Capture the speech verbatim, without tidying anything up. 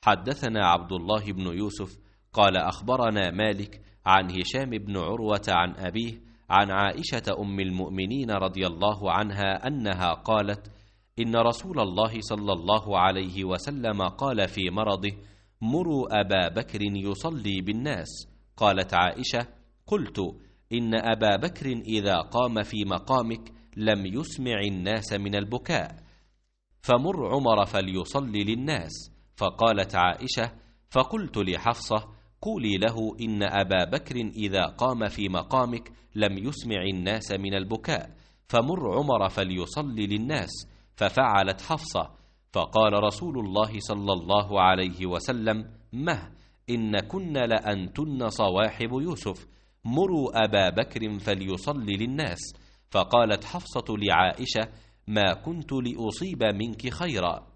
حدثنا عبد الله بن يوسف قال أخبرنا مالك عن هشام بن عروة عن أبيه عن عائشة أم المؤمنين رضي الله عنها أنها قالت: إن رسول الله صلى الله عليه وسلم قال في مرضه: مروا أبا بكر يصلي بالناس. قالت عائشة: قلت: إن أبا بكر إذا قام في مقامك لم يسمع الناس من البكاء، فمر عمر فليصلي للناس. فقالت عائشة: فقلت لحفصة: قولي له إن أبا بكر إذا قام في مقامك لم يسمع الناس من البكاء، فمر عمر فليصلي للناس. ففعلت حفصة. فقال رسول الله صلى الله عليه وسلم: مه، إن كن لأنتن صواحب يوسف، مروا أبا بكر فليصلي للناس. فقالت حفصة لعائشة: ما كنت لأصيب منك خيرا.